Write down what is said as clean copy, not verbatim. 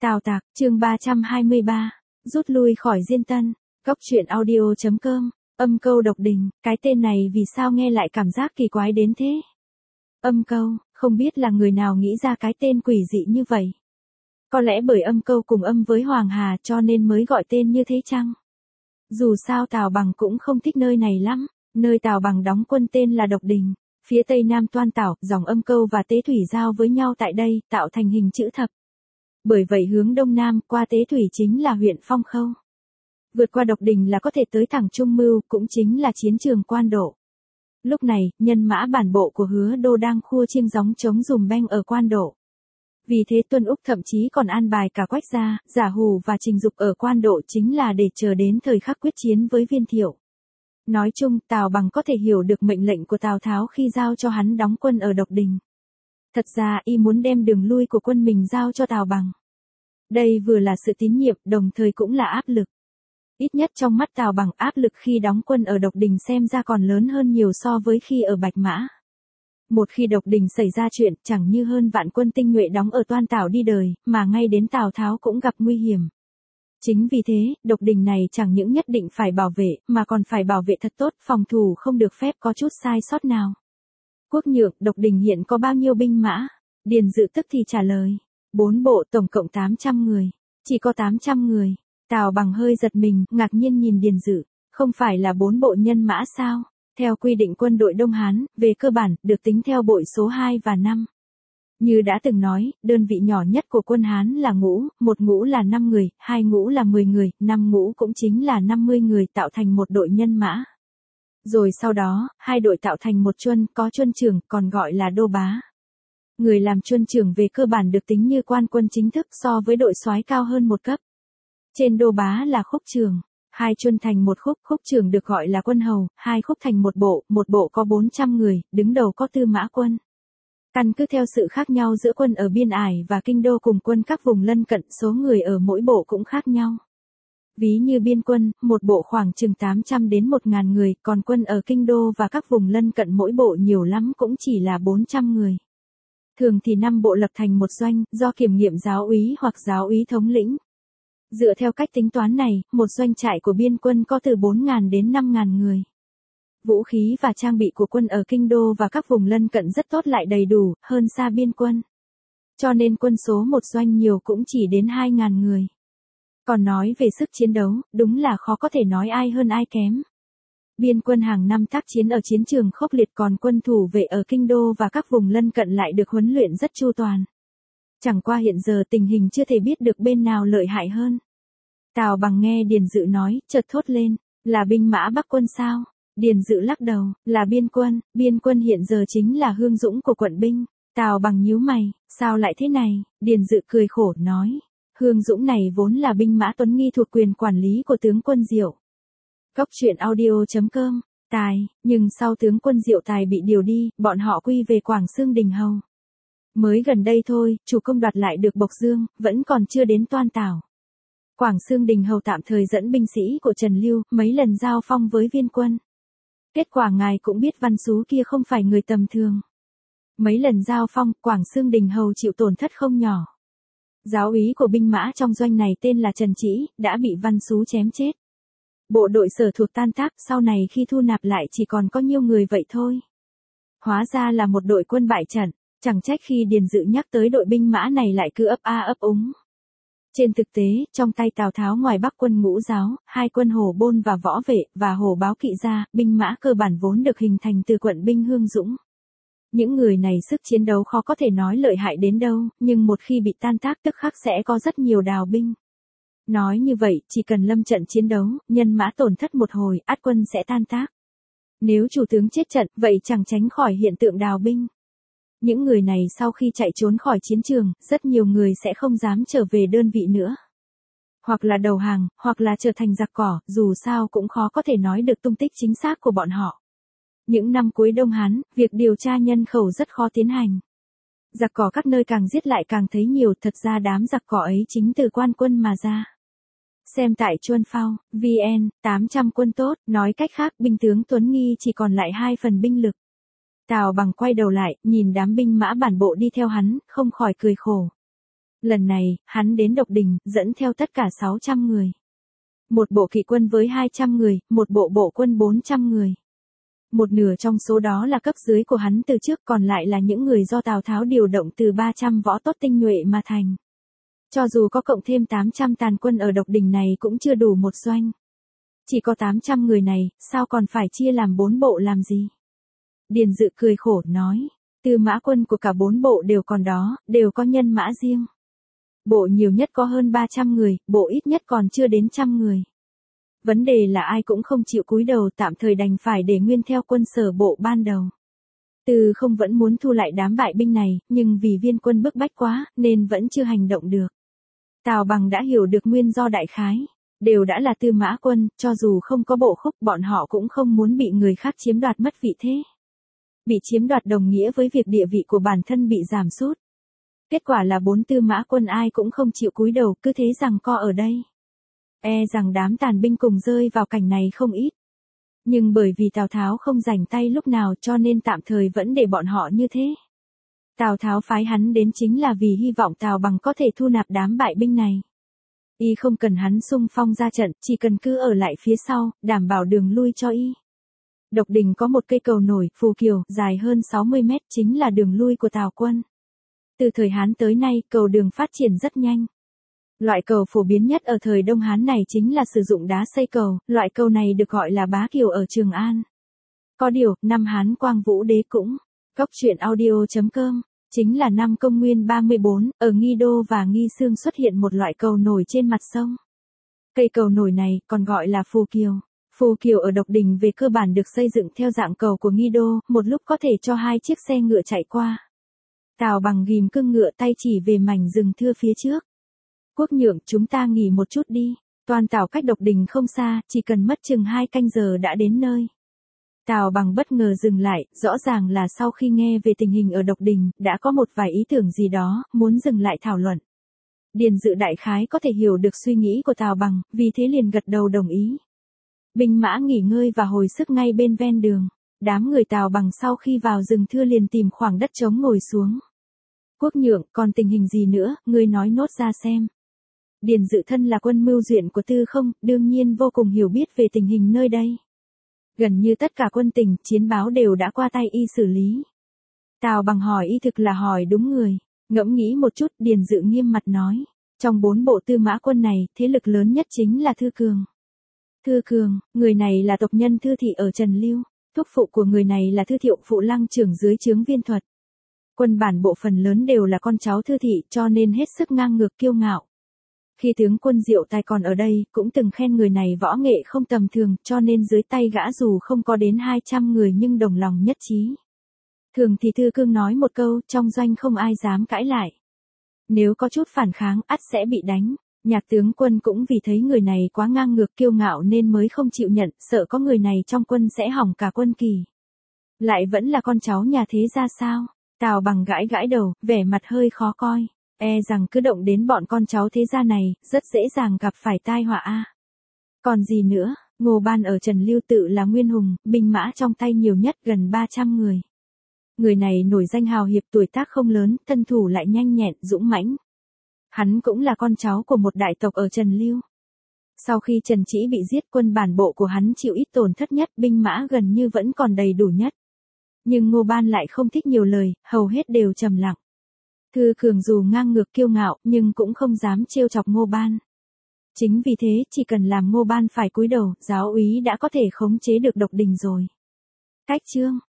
Tào Tạc, chương 323, rút lui khỏi Diên Tân, góc truyện audio.com, âm câu độc đình, cái tên này vì sao nghe lại cảm giác kỳ quái đến thế? Âm câu, không biết là người nào nghĩ ra cái tên quỷ dị như vậy. Có lẽ bởi âm câu cùng âm với Hoàng Hà cho nên mới gọi tên như thế chăng? Dù sao Tào Bằng cũng không thích nơi này lắm, nơi Tào Bằng đóng quân tên là Độc Đình, phía tây nam Toan Tảo, dòng âm câu và Tế Thủy giao với nhau tại đây, tạo thành hình chữ thập. Bởi vậy hướng đông nam qua Tế Thủy chính là huyện Phong Khâu. Vượt qua Độc Đình là có thể tới thẳng Trung Mưu, cũng chính là chiến trường Quan Độ. Lúc này, nhân mã bản bộ của Hứa Đô đang khua chiêng gióng chống dùm beng ở Quan Độ. Vì thế Tuân Úc thậm chí còn an bài cả Quách Gia, Giả Hù và Trình Dục ở Quan Độ chính là để chờ đến thời khắc quyết chiến với Viên Thiệu. Nói chung, Tào Bằng có thể hiểu được mệnh lệnh của Tào Tháo khi giao cho hắn đóng quân ở Độc Đình. Thật ra y muốn đem đường lui của quân mình giao cho Tào Bằng. Đây vừa là sự tín nhiệm, đồng thời cũng là áp lực. Ít nhất trong mắt Tào Bằng, áp lực khi đóng quân ở Độc Đình xem ra còn lớn hơn nhiều so với khi ở Bạch Mã. Một khi Độc Đình xảy ra chuyện, chẳng như hơn vạn quân tinh nhuệ đóng ở Toan Tảo đi đời, mà ngay đến Tào Tháo cũng gặp nguy hiểm. Chính vì thế, Độc Đình này chẳng những nhất định phải bảo vệ, mà còn phải bảo vệ thật tốt, phòng thủ không được phép có chút sai sót nào. Quốc Nhượng, Độc Đình hiện có bao nhiêu binh mã? Điền Dự tức thì trả lời. 4 bộ tổng cộng 800 người. Chỉ có 800 người. Tào Bằng hơi giật mình, ngạc nhiên nhìn Điền Dự. Không phải là 4 bộ nhân mã sao? Theo quy định quân đội Đông Hán, về cơ bản, được tính theo bội số 2 và 5. Như đã từng nói, đơn vị nhỏ nhất của quân Hán là ngũ, một ngũ là 5 người, hai ngũ là 10 người, 5 ngũ cũng chính là 50 người tạo thành một đội nhân mã. Rồi sau đó, hai đội tạo thành một chuân, có chuân trưởng, còn gọi là đô bá. Người làm chuân trưởng về cơ bản được tính như quan quân chính thức so với đội soái cao hơn một cấp. Trên đô bá là khúc trưởng. Hai chuân thành một khúc, khúc trưởng được gọi là quân hầu, hai khúc thành một bộ có 400 người, đứng đầu có Tư Mã Quân. Căn cứ theo sự khác nhau giữa quân ở Biên Ải và Kinh Đô cùng quân các vùng lân cận, số người ở mỗi bộ cũng khác nhau. Ví như Biên quân, một bộ khoảng chừng 800 đến 1000 người, còn quân ở Kinh Đô và các vùng lân cận mỗi bộ nhiều lắm cũng chỉ là 400 người. Thường thì 5 bộ lập thành một doanh, do kiểm nghiệm giáo úy hoặc giáo úy thống lĩnh. Dựa theo cách tính toán này, một doanh trại của biên quân có từ 4.000 đến 5.000 người. Vũ khí và trang bị của quân ở Kinh Đô và các vùng lân cận rất tốt lại đầy đủ, hơn xa biên quân. Cho nên quân số một doanh nhiều cũng chỉ đến 2.000 người. Còn nói về sức chiến đấu, đúng là khó có thể nói ai hơn ai kém. Biên quân hàng năm tác chiến ở chiến trường khốc liệt, còn quân thủ vệ ở Kinh Đô và các vùng lân cận lại được huấn luyện rất chu toàn. Chẳng qua hiện giờ tình hình chưa thể biết được bên nào lợi hại hơn. Tào Bằng nghe Điền Dự nói, chợt thốt lên, là binh mã Bắc quân sao? Điền Dự lắc đầu, là biên quân hiện giờ chính là Hương Dũng của quận binh. Tào Bằng nhíu mày, sao lại thế này? Điền Dự cười khổ nói, Hương Dũng này vốn là binh mã Tuấn Nghi thuộc quyền quản lý của tướng quân Diệu. Góc truyện audio.com, tài, nhưng sau tướng quân Diệu Tài bị điều đi, bọn họ quy về Quảng Xương Đình Hầu. Mới gần đây thôi, chủ công đoạt lại được Bộc Dương, vẫn còn chưa đến Toan Tảo. Quảng Xương Đình Hầu tạm thời dẫn binh sĩ của Trần Lưu, mấy lần giao phong với Viên quân. Kết quả ngài cũng biết Văn Sú kia không phải người tầm thường. Mấy lần giao phong, Quảng Xương Đình Hầu chịu tổn thất không nhỏ. Giáo úy của binh mã trong doanh này tên là Trần Trĩ, đã bị Văn Sú chém chết. Bộ đội sở thuộc tan tác, sau này khi thu nạp lại chỉ còn có nhiêu người vậy thôi. Hóa ra là một đội quân bại trận, chẳng trách khi Điền Dự nhắc tới đội binh mã này lại cứ ấp a ấp úng. Trên thực tế, trong tay Tào Tháo ngoài Bắc quân Ngũ Giáo, hai quân Hổ Bôn và Võ Vệ, và Hổ Báo Kỵ ra, binh mã cơ bản vốn được hình thành từ quận binh Hương Dũng. Những người này sức chiến đấu khó có thể nói lợi hại đến đâu, nhưng một khi bị tan tác tức khắc sẽ có rất nhiều đào binh. Nói như vậy, chỉ cần lâm trận chiến đấu, nhân mã tổn thất một hồi, ắt quân sẽ tan tác. Nếu chủ tướng chết trận, vậy chẳng tránh khỏi hiện tượng đào binh. Những người này sau khi chạy trốn khỏi chiến trường, rất nhiều người sẽ không dám trở về đơn vị nữa. Hoặc là đầu hàng, hoặc là trở thành giặc cỏ, dù sao cũng khó có thể nói được tung tích chính xác của bọn họ. Những năm cuối Đông Hán, việc điều tra nhân khẩu rất khó tiến hành. Giặc cỏ các nơi càng giết lại càng thấy nhiều, thật ra đám giặc cỏ ấy chính từ quan quân mà ra. Xem tại Chuân Phao, VN, 800 quân tốt, nói cách khác binh tướng Tuấn Nghi chỉ còn lại 2 phần binh lực. Tào Bằng quay đầu lại, nhìn đám binh mã bản bộ đi theo hắn, không khỏi cười khổ. Lần này, hắn đến Độc Đình, dẫn theo tất cả 600 người. Một bộ kỵ quân với 200 người, một bộ bộ quân 400 người. Một nửa trong số đó là cấp dưới của hắn từ trước, còn lại là những người do Tào Tháo điều động từ 300 võ tốt tinh nhuệ mà thành. Cho dù có cộng thêm 800 tàn quân ở Độc Đình này cũng chưa đủ một doanh. Chỉ có 800 người này, sao còn phải chia làm 4 bộ làm gì? Điền Dự cười khổ nói, Tư mã quân của cả 4 bộ đều còn đó, đều có nhân mã riêng. Bộ nhiều nhất có hơn 300 người, bộ ít nhất còn chưa đến 100 người. Vấn đề là ai cũng không chịu cúi đầu, tạm thời đành phải để nguyên theo quân sở bộ ban đầu. Từ không vẫn muốn thu lại đám bại binh này, nhưng vì viên quân bức bách quá, nên vẫn chưa hành động được. Tào Bằng đã hiểu được nguyên do đại khái. Đều đã là Tư mã quân, cho dù không có bộ khúc bọn họ cũng không muốn bị người khác chiếm đoạt mất vị thế. Bị chiếm đoạt đồng nghĩa với việc địa vị của bản thân bị giảm sút. Kết quả là 4 Tư mã quân ai cũng không chịu cúi đầu, cứ thế rằng co ở đây. E rằng đám tàn binh cùng rơi vào cảnh này không ít. Nhưng bởi vì Tào Tháo không rảnh tay lúc nào cho nên tạm thời vẫn để bọn họ như thế. Tào Tháo phái hắn đến chính là vì hy vọng Tào Bằng có thể thu nạp đám bại binh này. Y không cần hắn xung phong ra trận, chỉ cần cứ ở lại phía sau, đảm bảo đường lui cho y. Độc Đình có một cây cầu nổi, Phù Kiều, dài hơn 60 mét, chính là đường lui của Tào quân. Từ thời Hán tới nay, cầu đường phát triển rất nhanh. Loại cầu phổ biến nhất ở thời Đông Hán này chính là sử dụng đá xây cầu, loại cầu này được gọi là Bá Kiều ở Trường An. Có điều, năm Hán Quang Vũ Đế cũng, Cốc truyện audio.com, chính là năm Công nguyên 34, ở Nghi Đô và Nghi Sương xuất hiện một loại cầu nổi trên mặt sông. Cây cầu nổi này còn gọi là Phù Kiều. Phù Kiều ở Độc Đình về cơ bản được xây dựng theo dạng cầu của Nghi Đô, một lúc có thể cho 2 chiếc xe ngựa chạy qua. Tào Bằng ghim cương ngựa tay chỉ về mảnh rừng thưa phía trước. Quốc Nhượng, chúng ta nghỉ một chút đi. Toàn Tào cách Độc Đình không xa, chỉ cần mất chừng 2 canh giờ đã đến nơi. Tào Bằng bất ngờ dừng lại, rõ ràng là sau khi nghe về tình hình ở Độc Đình, đã có một vài ý tưởng gì đó, muốn dừng lại thảo luận. Điền Dự đại khái có thể hiểu được suy nghĩ của Tào Bằng, vì thế liền gật đầu đồng ý. Binh mã nghỉ ngơi và hồi sức ngay bên ven đường. Đám người Tào Bằng sau khi vào rừng thưa liền tìm khoảng đất trống ngồi xuống. Quốc Nhượng, còn tình hình gì nữa, ngươi nói nốt ra xem. Điền Dự thân là quân mưu duyện của Tư Không, đương nhiên vô cùng hiểu biết về tình hình nơi đây. Gần như tất cả quân tình, chiến báo đều đã qua tay y xử lý. Tào Bằng hỏi y thực là hỏi đúng người. Ngẫm nghĩ một chút, Điền Dự nghiêm mặt nói. Trong 4 bộ Tư mã quân này, thế lực lớn nhất chính là Thư Cường. Thư Cường, người này là tộc nhân Thư Thị ở Trần Lưu. Thúc phụ của người này là Thư Thiệu phụ lăng trưởng dưới trướng Viên Thuật. Quân bản bộ phần lớn đều là con cháu Thư Thị cho nên hết sức ngang ngược kiêu ngạo. Khi tướng quân Diệu Tài còn ở đây, cũng từng khen người này võ nghệ không tầm thường, cho nên dưới tay gã dù không có đến 200 người nhưng đồng lòng nhất trí. Thường thì Thư Cương nói một câu, trong doanh không ai dám cãi lại. Nếu có chút phản kháng, ắt sẽ bị đánh. Nhạc tướng quân cũng vì thấy người này quá ngang ngược kiêu ngạo nên mới không chịu nhận, sợ có người này trong quân sẽ hỏng cả quân kỳ. Lại vẫn là con cháu nhà thế ra sao? Tào Bằng gãi gãi đầu, vẻ mặt hơi khó coi. E rằng cứ động đến bọn con cháu thế gia này, rất dễ dàng gặp phải tai họa a. Còn gì nữa, Ngô Ban ở Trần Lưu tự là Nguyên Hùng, binh mã trong tay nhiều nhất gần 300 người. Người này nổi danh hào hiệp, tuổi tác không lớn, thân thủ lại nhanh nhẹn, dũng mãnh. Hắn cũng là con cháu của một đại tộc ở Trần Lưu. Sau khi Trần Trĩ bị giết, quân bản bộ của hắn chịu ít tổn thất nhất, binh mã gần như vẫn còn đầy đủ nhất. Nhưng Ngô Ban lại không thích nhiều lời, hầu hết đều trầm lặng. Thư Cường dù ngang ngược kiêu ngạo, nhưng cũng không dám trêu chọc Ngô Ban. Chính vì thế, chỉ cần làm Ngô Ban phải cúi đầu, giáo úy đã có thể khống chế được Độc Đình rồi. Cách chương